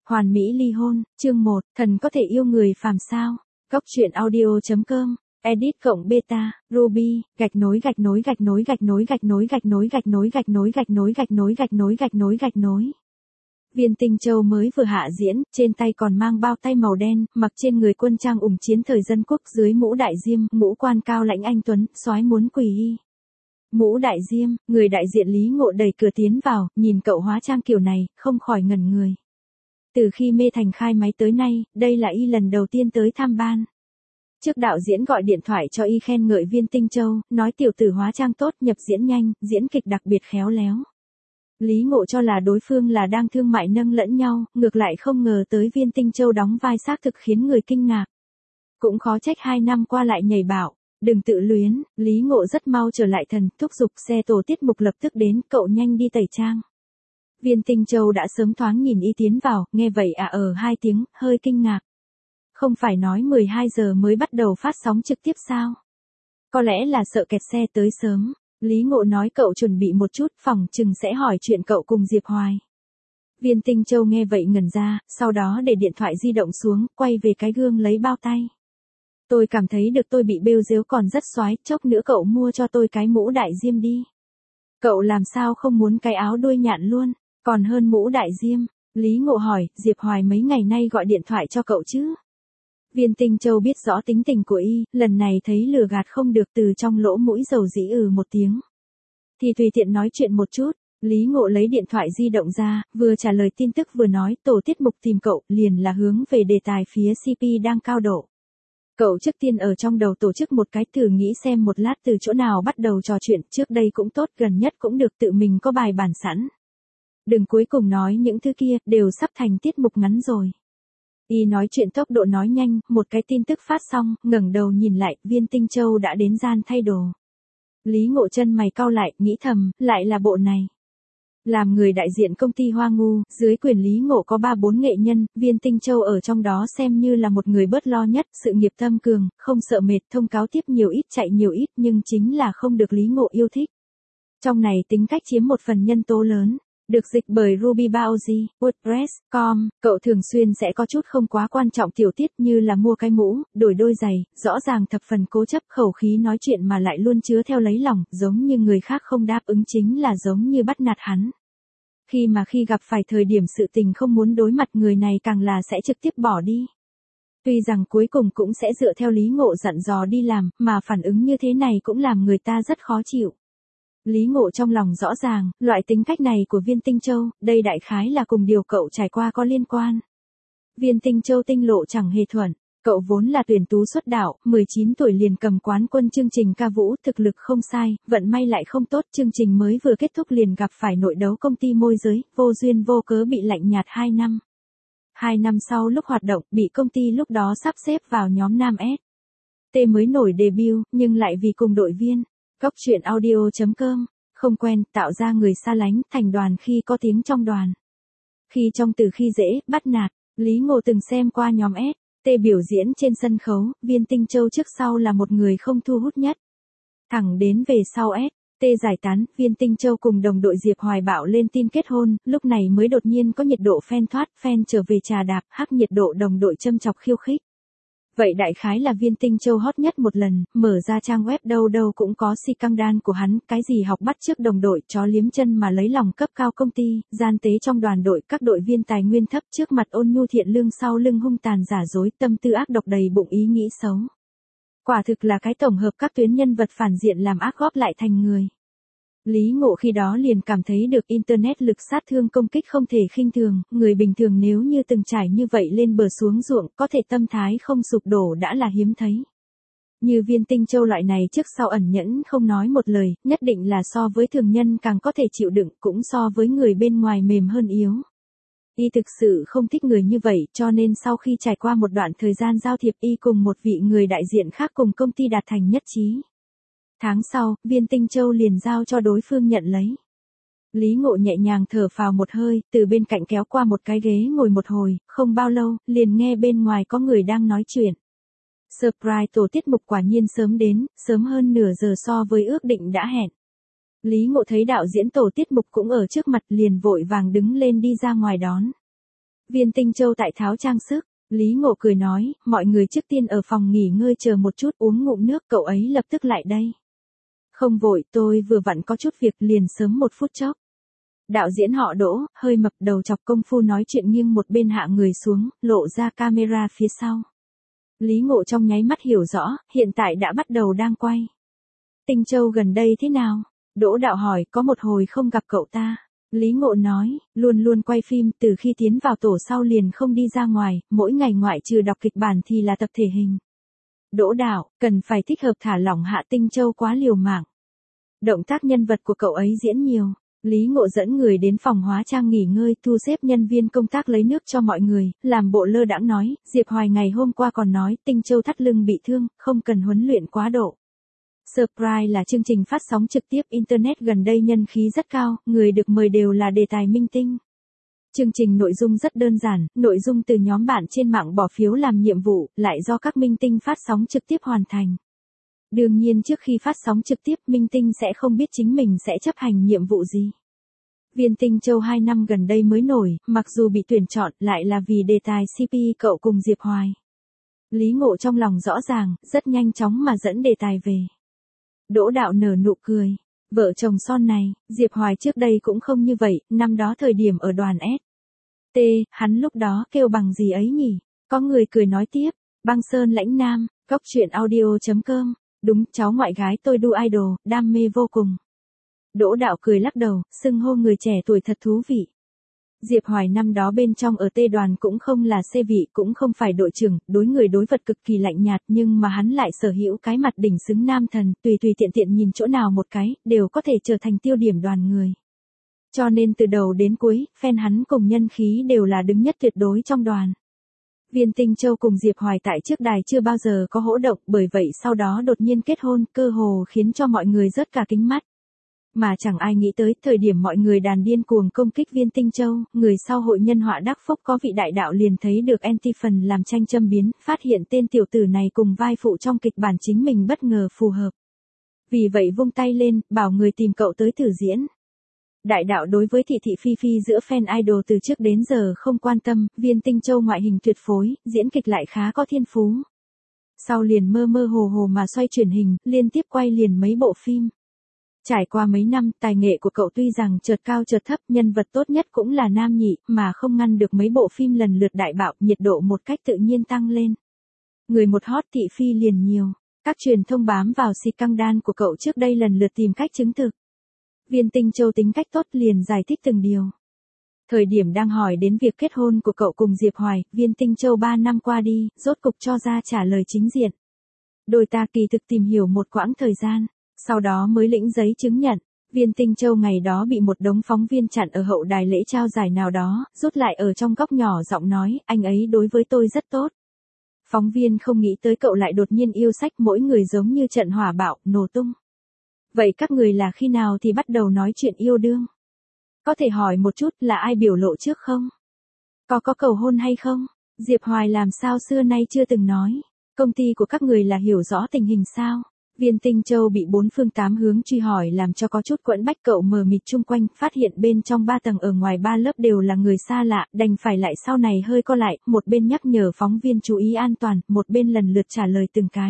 Hoàn mỹ ly hôn, chương 1, thần có thể yêu người phàm sao? Góc truyện audio.com, edit cộng beta, Ruby, gạch nối. Viên Tinh Châu mới vừa hạ diễn, trên tay còn mang bao tay màu đen, mặc trên người quân trang ủng chiến thời dân quốc dưới mũ đại diêm, ngũ quan cao lãnh anh tuấn, soái muốn quỳ y. Mũ đại diêm, người đại diện Lý Ngộ đẩy cửa tiến vào, nhìn cậu hóa trang kiểu này, không khỏi ngẩn người. Từ khi Mê Thành khai máy tới nay, đây là y lần đầu tiên tới tham ban. Trước đạo diễn gọi điện thoại cho y khen ngợi Viên Tinh Châu, nói tiểu tử hóa trang tốt, nhập diễn nhanh, diễn kịch đặc biệt khéo léo. Lý Ngộ cho là đối phương là đang thương mại nâng lẫn nhau, ngược lại không ngờ tới Viên Tinh Châu đóng vai xác thực khiến người kinh ngạc. Cũng khó trách 2 năm qua lại nhảy bảo, đừng tự luyến, Lý Ngộ rất mau trở lại thần, thúc giục xe tổ tiết mục lập tức đến, cậu nhanh đi tẩy trang. Viên Tinh Châu đã sớm thoáng nhìn y tiến vào, nghe vậy ở 2 tiếng, hơi kinh ngạc. Không phải nói 12 giờ mới bắt đầu phát sóng trực tiếp sao? Có lẽ là sợ kẹt xe tới sớm. Lý Ngộ nói cậu chuẩn bị một chút, phòng chừng sẽ hỏi chuyện cậu cùng Diệp Hoài. Viên Tinh Châu nghe vậy ngẩn ra, sau đó để điện thoại di động xuống, quay về cái gương lấy bao tay. Tôi cảm thấy được tôi bị bêu dếu còn rất soái, chốc nữa cậu mua cho tôi cái mũ đại diêm đi. Cậu làm sao không muốn cái áo đuôi nhạn luôn, còn hơn mũ đại diêm. Lý Ngộ hỏi, Diệp Hoài mấy ngày nay gọi điện thoại cho cậu chứ? Viên Tinh Châu biết rõ tính tình của y, lần này thấy lừa gạt không được từ trong lỗ mũi dầu dĩ một tiếng. Thì tùy tiện nói chuyện một chút, Lý Ngộ lấy điện thoại di động ra, vừa trả lời tin tức vừa nói tổ tiết mục tìm cậu, liền là hướng về đề tài phía CP đang cao độ. Cậu trước tiên ở trong đầu tổ chức một cái thử nghĩ xem một lát từ chỗ nào bắt đầu trò chuyện, trước đây cũng tốt, gần nhất cũng được, tự mình có bài bản sẵn. Đừng cuối cùng nói những thứ kia, đều sắp thành tiết mục ngắn rồi. Y nói chuyện tốc độ nói nhanh, một cái tin tức phát xong, ngẩng đầu nhìn lại, Viên Tinh Châu đã đến gian thay đồ. Lý Ngộ chân mày cau lại, nghĩ thầm, lại là bộ này. Làm người đại diện công ty Hoa Ngu, dưới quyền Lý Ngộ có 3-4 nghệ nhân, Viên Tinh Châu ở trong đó xem như là một người bớt lo nhất, sự nghiệp tâm cường, không sợ mệt, thông cáo tiếp nhiều ít chạy nhiều ít, nhưng chính là không được Lý Ngộ yêu thích. Trong này tính cách chiếm một phần nhân tố lớn. Được dịch bởi Ruby Baozi, WordPress.com, cậu thường xuyên sẽ có chút không quá quan trọng tiểu tiết như là mua cái mũ, đổi đôi giày, rõ ràng thập phần cố chấp, khẩu khí nói chuyện mà lại luôn chứa theo lấy lòng, giống như người khác không đáp ứng chính là giống như bắt nạt hắn. Khi gặp phải thời điểm sự tình không muốn đối mặt, người này càng là sẽ trực tiếp bỏ đi. Tuy rằng cuối cùng cũng sẽ dựa theo Lý Ngộ dặn dò đi làm, mà phản ứng như thế này cũng làm người ta rất khó chịu. Lý Ngộ trong lòng rõ ràng, loại tính cách này của Viên Tinh Châu, đây đại khái là cùng điều cậu trải qua có liên quan. Viên Tinh Châu tinh lộ chẳng hề thuận, cậu vốn là tuyển tú xuất đạo, 19 tuổi liền cầm quán quân chương trình ca vũ, thực lực không sai, vận may lại không tốt, chương trình mới vừa kết thúc liền gặp phải nội đấu công ty môi giới, vô duyên vô cớ bị lạnh nhạt 2 năm. 2 năm sau lúc hoạt động, bị công ty lúc đó sắp xếp vào nhóm nam S. T mới nổi debut, nhưng lại vì cùng đội viên. Góc truyện audio.com, không quen, tạo ra người xa lánh, thành đoàn khi có tiếng trong đoàn. Khi trong từ khi dễ, bắt nạt, Lý Ngộ từng xem qua nhóm S, T biểu diễn trên sân khấu, Viên Tinh Châu trước sau là một người không thu hút nhất. Thẳng đến về sau S, T giải tán, Viên Tinh Châu cùng đồng đội Diệp Hoài bạo lên tin kết hôn, lúc này mới đột nhiên có nhiệt độ fan thoát, fan trở về trà đạp, hắc nhiệt độ đồng đội châm chọc khiêu khích. Vậy đại khái là Viên Tinh Châu hot nhất một lần, mở ra trang web đâu đâu cũng có scandal của hắn, cái gì học bắt chước đồng đội, chó liếm chân mà lấy lòng cấp cao công ty, gian tế trong đoàn đội, các đội viên tài nguyên thấp trước mặt ôn nhu thiện lương, sau lưng hung tàn giả dối, tâm tư ác độc, đầy bụng ý nghĩ xấu. Quả thực là cái tổng hợp các tuyến nhân vật phản diện làm ác góp lại thành người. Lý Ngộ khi đó liền cảm thấy được Internet lực sát thương công kích không thể khinh thường, người bình thường nếu như từng trải như vậy lên bờ xuống ruộng, có thể tâm thái không sụp đổ đã là hiếm thấy. Như Viên Tinh Châu loại này trước sau ẩn nhẫn không nói một lời, nhất định là so với thường nhân càng có thể chịu đựng, cũng so với người bên ngoài mềm hơn yếu. Y thực sự không thích người như vậy, cho nên sau khi trải qua một đoạn thời gian giao thiệp, y cùng một vị người đại diện khác cùng công ty đạt thành nhất trí. Tháng sau, Viên Tinh Châu liền giao cho đối phương nhận lấy. Lý Ngộ nhẹ nhàng thở phào một hơi, từ bên cạnh kéo qua một cái ghế ngồi một hồi, không bao lâu, liền nghe bên ngoài có người đang nói chuyện. Surprise, tổ tiết mục quả nhiên sớm đến, sớm hơn nửa giờ so với ước định đã hẹn. Lý Ngộ thấy đạo diễn tổ tiết mục cũng ở trước mặt, liền vội vàng đứng lên đi ra ngoài đón. Viên Tinh Châu tại tháo trang sức. Lý Ngộ cười nói, mọi người trước tiên ở phòng nghỉ ngơi chờ một chút uống ngụm nước, cậu ấy lập tức lại đây. Không vội, tôi vừa vặn có chút việc liền sớm một phút chốc. Đạo diễn họ Đỗ, hơi mập đầu chọc công phu nói chuyện nghiêng một bên hạ người xuống, lộ ra camera phía sau. Lý Ngộ trong nháy mắt hiểu rõ, hiện tại đã bắt đầu đang quay. Tinh Châu gần đây thế nào? Đỗ đạo hỏi, có một hồi không gặp cậu ta. Lý Ngộ nói, luôn luôn quay phim, từ khi tiến vào tổ sau liền không đi ra ngoài, mỗi ngày ngoại trừ đọc kịch bản thì là tập thể hình. Đỗ đạo, cần phải thích hợp thả lỏng hạ. Tinh Châu quá liều mạng. Động tác nhân vật của cậu ấy diễn nhiều. Lý Ngộ dẫn người đến phòng hóa trang nghỉ ngơi, thu xếp nhân viên công tác lấy nước cho mọi người, làm bộ lơ đãng nói, Diệp Hoài ngày hôm qua còn nói Tinh Châu thắt lưng bị thương, không cần huấn luyện quá độ. Surprise là chương trình phát sóng trực tiếp Internet gần đây nhân khí rất cao, người được mời đều là đề tài minh tinh. Chương trình nội dung rất đơn giản, nội dung từ nhóm bạn trên mạng bỏ phiếu làm nhiệm vụ, lại do các minh tinh phát sóng trực tiếp hoàn thành. Đương nhiên trước khi phát sóng trực tiếp minh tinh sẽ không biết chính mình sẽ chấp hành nhiệm vụ gì. Viên Tinh Châu 2 năm gần đây mới nổi, mặc dù bị tuyển chọn lại là vì đề tài CP cậu cùng Diệp Hoài. Lý Ngộ trong lòng rõ ràng, rất nhanh chóng mà dẫn đề tài về. Đỗ đạo nở nụ cười. Vợ chồng son này, Diệp Hoài trước đây cũng không như vậy, năm đó thời điểm ở đoàn S. T, hắn lúc đó kêu bằng gì ấy nhỉ? Có người cười nói tiếp, Băng Sơn Lãnh Nam, góc truyện audio.com. Đúng, cháu ngoại gái tôi đu idol, đam mê vô cùng. Đỗ đạo cười lắc đầu, xưng hô người trẻ tuổi thật thú vị. Diệp Hoài năm đó bên trong ở T đoàn cũng không là C vị, cũng không phải đội trưởng, đối người đối vật cực kỳ lạnh nhạt, nhưng mà hắn lại sở hữu cái mặt đỉnh xứng nam thần, tùy tiện tiện nhìn chỗ nào một cái, đều có thể trở thành tiêu điểm đoàn người. Cho nên từ đầu đến cuối, fan hắn cùng nhân khí đều là đứng nhất tuyệt đối trong đoàn. Viên Tinh Châu cùng Diệp Hoài tại trước đài chưa bao giờ có hỗ động, bởi vậy sau đó đột nhiên kết hôn, cơ hồ khiến cho mọi người rớt cả kính mắt. Mà chẳng ai nghĩ tới, thời điểm mọi người đàn điên cuồng công kích Viên Tinh Châu, người sau hội nhân họa đắc phúc có vị đại đạo liền thấy được anti-phần làm tranh châm biến, phát hiện tên tiểu tử này cùng vai phụ trong kịch bản chính mình bất ngờ phù hợp. Vì vậy vung tay lên, bảo người tìm cậu tới thử diễn. Đại đạo đối với thị thị phi phi giữa fan idol từ trước đến giờ không quan tâm, Viên Tinh Châu ngoại hình tuyệt phối, diễn kịch lại khá có thiên phú. Sau liền mơ mơ hồ hồ mà xoay truyền hình, liên tiếp quay liền mấy bộ phim. Trải qua mấy năm, tài nghệ của cậu tuy rằng chợt cao chợt thấp, nhân vật tốt nhất cũng là nam nhị, mà không ngăn được mấy bộ phim lần lượt đại bạo, nhiệt độ một cách tự nhiên tăng lên. Người một hot thị phi liền nhiều, các truyền thông bám vào scandal của cậu trước đây lần lượt tìm cách chứng thực. Viên Tinh Châu tính cách tốt liền giải thích từng điều. Thời điểm đang hỏi đến việc kết hôn của cậu cùng Diệp Hoài, Viên Tinh Châu 3 năm qua đi, rốt cục cho ra trả lời chính diện. Đôi ta kỳ thực tìm hiểu một quãng thời gian, sau đó mới lĩnh giấy chứng nhận. Viên Tinh Châu ngày đó bị một đống phóng viên chặn ở hậu đài lễ trao giải nào đó, rút lại ở trong góc nhỏ giọng nói, anh ấy đối với tôi rất tốt. Phóng viên không nghĩ tới cậu lại đột nhiên yêu sách, mỗi người giống như trận hỏa bạo, nổ tung. Vậy các người là khi nào thì bắt đầu nói chuyện yêu đương? Có thể hỏi một chút là ai biểu lộ trước không? Có cầu hôn hay không? Diệp Hoài làm sao xưa nay chưa từng nói. Công ty của các người là hiểu rõ tình hình sao? Viên Tinh Châu bị bốn phương tám hướng truy hỏi làm cho có chút quẫn bách, cậu mờ mịt chung quanh, phát hiện bên trong 3 tầng ở ngoài 3 lớp đều là người xa lạ, đành phải lại sau này hơi co lại, một bên nhắc nhở phóng viên chú ý an toàn, một bên lần lượt trả lời từng cái.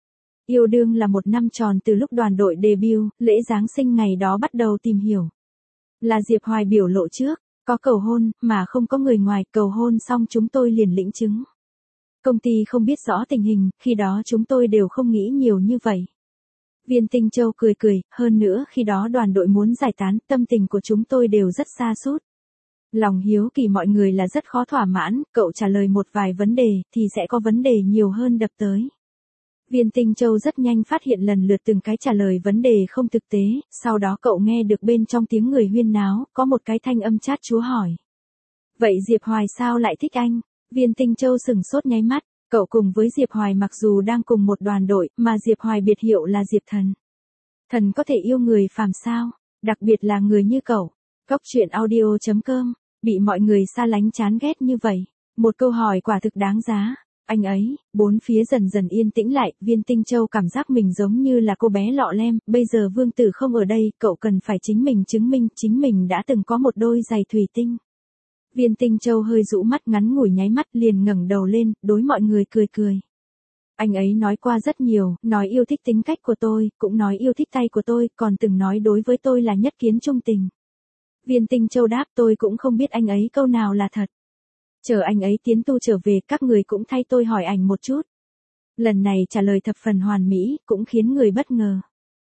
Yêu đương là 1 năm tròn từ lúc đoàn đội debut, lễ Giáng sinh ngày đó bắt đầu tìm hiểu. Là Diệp Hoài biểu lộ trước, có cầu hôn, mà không có người ngoài, cầu hôn xong chúng tôi liền lĩnh chứng. Công ty không biết rõ tình hình, khi đó chúng tôi đều không nghĩ nhiều như vậy. Viên Tinh Châu cười cười, hơn nữa khi đó đoàn đội muốn giải tán, tâm tình của chúng tôi đều rất sa sút. Lòng hiếu kỳ mọi người là rất khó thỏa mãn, cậu trả lời một vài vấn đề, thì sẽ có vấn đề nhiều hơn đập tới. Viên Tinh Châu rất nhanh phát hiện lần lượt từng cái trả lời vấn đề không thực tế, sau đó cậu nghe được bên trong tiếng người huyên náo, có một cái thanh âm chát chúa hỏi. Vậy Diệp Hoài sao lại thích anh? Viên Tinh Châu sửng sốt nháy mắt, cậu cùng với Diệp Hoài mặc dù đang cùng một đoàn đội, mà Diệp Hoài biệt hiệu là Diệp Thần. Thần có thể yêu người phàm sao? Đặc biệt là người như cậu. Góc truyện audio.com, bị mọi người xa lánh chán ghét như vậy. Một câu hỏi quả thực đáng giá. Anh ấy, bốn phía dần dần yên tĩnh lại, Viên Tinh Châu cảm giác mình giống như là cô bé lọ lem, bây giờ Vương Tử không ở đây, cậu cần phải chính mình chứng minh chính mình đã từng có một đôi giày thủy tinh. Viên Tinh Châu hơi rũ mắt ngắn ngủi nháy mắt liền ngẩng đầu lên, đối mọi người cười cười. Anh ấy nói qua rất nhiều, nói yêu thích tính cách của tôi, cũng nói yêu thích tay của tôi, còn từng nói đối với tôi là nhất kiến trung tình. Viên Tinh Châu đáp tôi cũng không biết anh ấy câu nào là thật. Chờ anh ấy tiến tu trở về các người cũng thay tôi hỏi ảnh một chút. Lần này trả lời thập phần hoàn mỹ, cũng khiến người bất ngờ.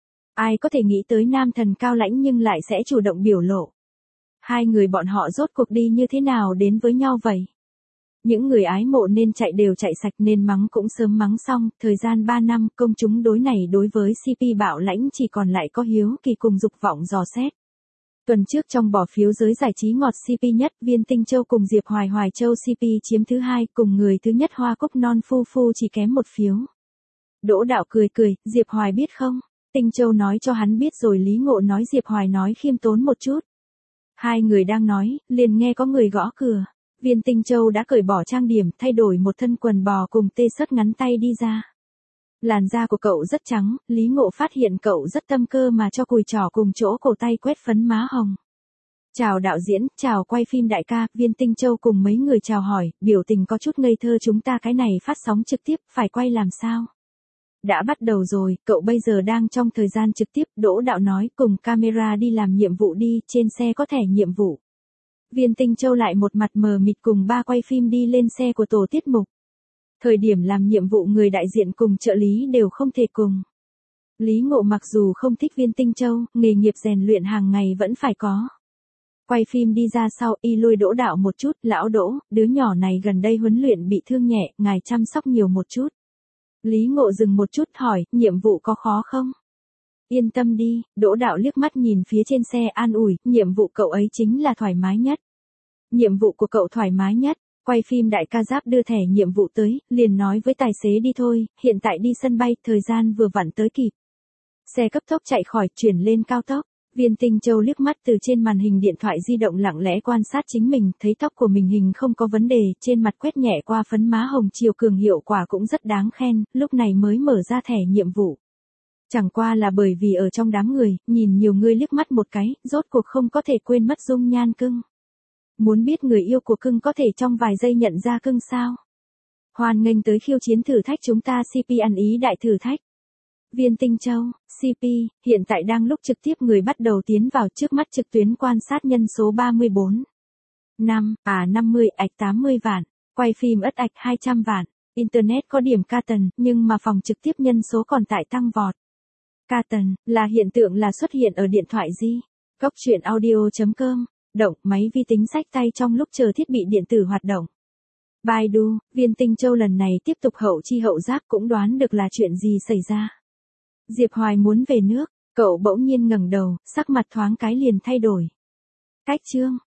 Ai có thể nghĩ tới nam thần cao lãnh nhưng lại sẽ chủ động biểu lộ. Hai người bọn họ rốt cuộc đi như thế nào đến với nhau vậy? Những người ái mộ nên chạy đều chạy sạch nên mắng cũng sớm mắng xong, thời gian 3 năm công chúng đối này đối với CP Bảo Lãnh chỉ còn lại có hiếu kỳ cùng dục vọng dò xét. Tuần trước trong bỏ phiếu giới giải trí ngọt CP nhất, Viên Tinh Châu cùng Diệp Hoài Hoài Châu CP chiếm thứ hai, cùng người thứ nhất Hoa Cúc Non Phu Phu chỉ kém một phiếu. Đỗ Đạo cười cười, Diệp Hoài biết không? Tinh Châu nói cho hắn biết rồi. Lý Ngộ nói Diệp Hoài nói khiêm tốn một chút. Hai người đang nói, liền nghe có người gõ cửa. Viên Tinh Châu đã cởi bỏ trang điểm, thay đổi một thân quần bò cùng tê sớt ngắn tay đi ra. Làn da của cậu rất trắng, Lý Ngộ phát hiện cậu rất tâm cơ mà cho cùi trỏ cùng chỗ cổ tay quét phấn má hồng. Chào đạo diễn, chào quay phim đại ca, Viên Tinh Châu cùng mấy người chào hỏi, biểu tình có chút ngây thơ. Chúng ta cái này phát sóng trực tiếp, phải quay làm sao? Đã bắt đầu rồi, cậu bây giờ đang trong thời gian trực tiếp, Đỗ Đạo nói, cùng camera đi làm nhiệm vụ đi, trên xe có thẻ nhiệm vụ. Viên Tinh Châu lại một mặt mờ mịt cùng ba quay phim đi lên xe của tổ tiết mục. Thời điểm làm nhiệm vụ người đại diện cùng trợ lý đều không thể cùng. Lý Ngộ mặc dù không thích Viên Tinh Châu, nghề nghiệp rèn luyện hàng ngày vẫn phải có. Quay phim đi ra sau, y lôi Đỗ Đạo một chút, lão Đỗ, đứa nhỏ này gần đây huấn luyện bị thương nhẹ, ngài chăm sóc nhiều một chút. Lý Ngộ dừng một chút hỏi, nhiệm vụ có khó không? Yên tâm đi, Đỗ Đạo liếc mắt nhìn phía trên xe an ủi, nhiệm vụ cậu ấy chính là thoải mái nhất. Nhiệm vụ của cậu thoải mái nhất. Quay phim đại ca Giáp đưa thẻ nhiệm vụ tới, liền nói với tài xế đi thôi, hiện tại đi sân bay, thời gian vừa vặn tới kịp. Xe cấp tốc chạy khỏi, chuyển lên cao tốc. Viên Tinh Châu liếc mắt từ trên màn hình điện thoại di động lặng lẽ quan sát chính mình, thấy tóc của mình hình không có vấn đề, trên mặt quét nhẹ qua phấn má hồng chiều cường hiệu quả cũng rất đáng khen, lúc này mới mở ra thẻ nhiệm vụ. Chẳng qua là bởi vì ở trong đám người, nhìn nhiều người liếc mắt một cái, rốt cuộc không có thể quên mất dung nhan cưng. Muốn biết người yêu của cưng có thể trong vài giây nhận ra cưng sao? Hoan nghênh tới khiêu chiến thử thách chúng ta CP ăn ý đại thử thách. Viên Tinh Châu, CP, hiện tại đang lúc trực tiếp người bắt đầu tiến vào trước mắt trực tuyến quan sát nhân số 34. 50, ạch 80 vạn, quay phim ất ạch 200 vạn, Internet có điểm ca tần, nhưng mà phòng trực tiếp nhân số còn tại tăng vọt. Ca tần, là hiện tượng là xuất hiện ở điện thoại gì? Góc truyện audio.com, động, máy vi tính sách tay trong lúc chờ thiết bị điện tử hoạt động. Baidu, Viên Tinh Châu lần này tiếp tục hậu chi hậu giác cũng đoán được là chuyện gì xảy ra. Diệp Hoài muốn về nước, cậu bỗng nhiên ngẩng đầu, sắc mặt thoáng cái liền thay đổi. Cách chương.